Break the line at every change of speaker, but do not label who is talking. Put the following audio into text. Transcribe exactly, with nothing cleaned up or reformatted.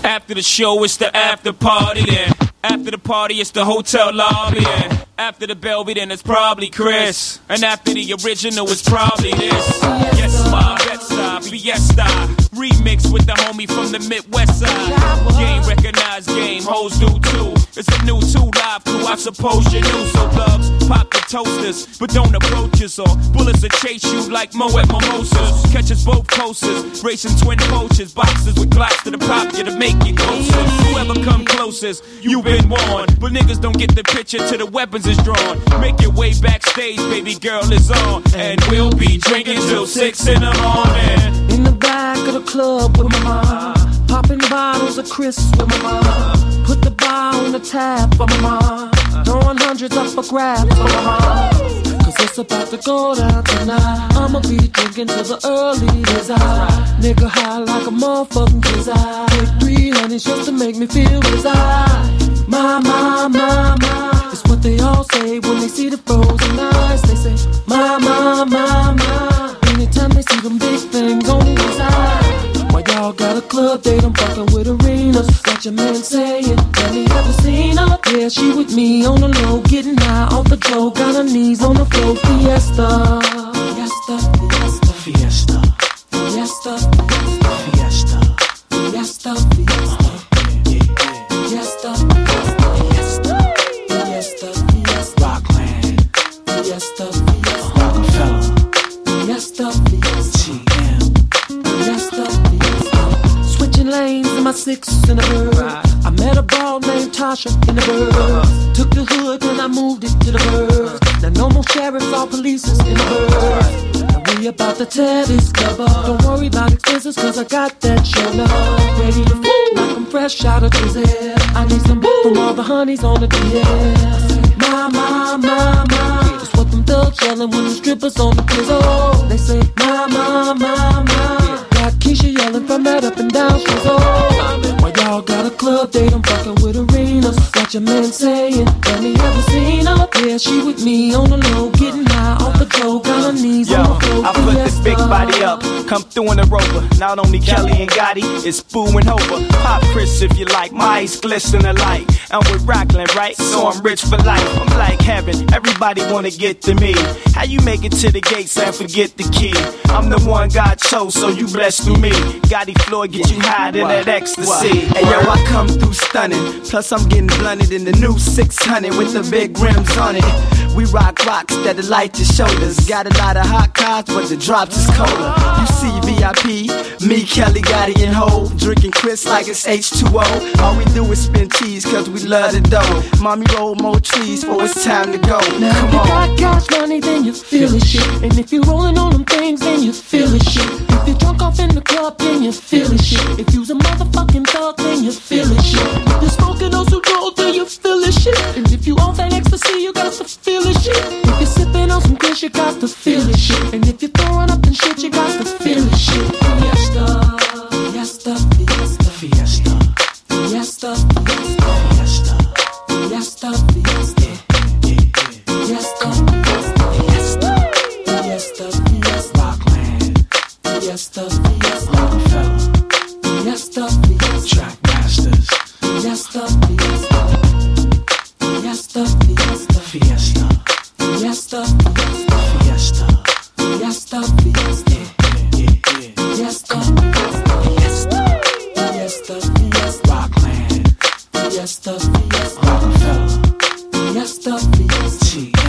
After the show, it's the after party then. After the party, it's the hotel lobby then. After the Belvy, then it's probably Chris. And after the original, it's probably this. Yes, ma, Bed-Stuy, Fiesta. Remix with the homie from the Midwest side. Game recognized game, hoes do too. It's a new two live crew, I suppose you knew. So thugs, pop the toasters, but don't approach us, or bullets will chase you like Moet Mimosas. Catch us both coasters, racing twin poachers, boxers with glocks to the pop you to make you closer. Whoever come closest, you been warned. But niggas don't get the picture till the weapons is drawn. Make your way backstage, baby girl is on. And we'll be drinking till six in the morning.
In the back of the club with my mom, popping bottles of crisps with my mom. Put the bar on the tab for my mom, throwing hundreds up for grabs for my mom. Cause it's about to go down tonight. I'ma be drinking till the early days. I nigga high like a motherfucking kiss. I take three honeys just to make me feel reside. My, my, my, my, it's what they all say when they see the frozen eyes. They say, my, my, my, my, anytime they see them big things on the side. Why y'all got a club date, I'm fucking with arenas. What your man saying, tell me ever seen her? Yeah, she with me on the low, getting high off the dough. Got her knees on the floor, fiesta. Fiesta, fiesta, fiesta. Fiesta, fiesta, fiesta. Fiesta, fiesta. Fiesta, fiesta, fiesta, fiesta. Rockland. Fiesta, fiesta. Rockefeller. Fiesta, fiesta. G M. Fiesta, fiesta. Switching lanes in my six in the bird. I met a ball named Tasha in the bird. Took the hood and I moved it to the bird. Now no more sheriffs or police in the bird. Now we about to tear this club up. Don't worry about expenses cause I got that show now. Ready to fool like I'm fresh out of Brazil. I need some boo from all the honeys on the D L. My, my, my, my, that's what them thugs yelling when the strippers on the pizzle. They say my, my, my, my. Got Keisha yelling from that up and down street. Oh, why y'all got a club date? I'm fucking with arenas. What your man saying? Tell me ever seen her? Yeah, she with me on the low, getting high off the dough. Got her knees
Yo,
on the floor.
I put this big body up, come through in a Rover. Not only Kelly and Gotti, it's Boo and Hova. Pop Chris if you like, my eyes glisten alike. I'm with Rockland, right? So I'm rich for life. I'm like heaven, everybody wanna get to me. How you make it to the gates and forget the key? I'm the one God chose, so you blessed through me. Gotti Floyd get you high in that ecstasy. Hey yo, I come through stunning. Plus I'm getting blunted in the new six hundred with the big rims on it. We rock rocks that'll light your shoulders. Got a lot of hot cars, but the drops is colder. You see V I P, me, Kelly, Gotti, and Ho, drinking Chris like it's H two O. All we do is spin cheese cause we love the dough. Mommy roll more trees for it's time to go.
Now
Come
if you
on.
got cash money, then you feel the shit. And if you rolling on them things, then you feel the shit. If you drunk off in the club, then you feel the shit. If you's a motherfucking thug, then you feel the shit. If you're smoking those who roll, then you feel the shit. And if you on that ecstasy, you got to feel the shit. If you're sipping on some Chris, you got to feel the shit. And if you're throwing up and shit, you got to feel the shit. Fiesta, fiesta, fiesta, fiesta, fiesta, fiesta, fiesta, fiesta, fiesta, fiesta, fiesta, fiesta, Rockland, fiesta, fiesta, Rockefeller, fiesta, fiesta, Track Masters, fiesta, fiesta, fiesta, fiesta, fiesta, fiesta, fiesta, fiesta, fiesta, fiesta. Fiesta, fiesta, fiesta, fiesta, Rockland, fiesta, fiesta, Rockefeller, fiesta, fiesta,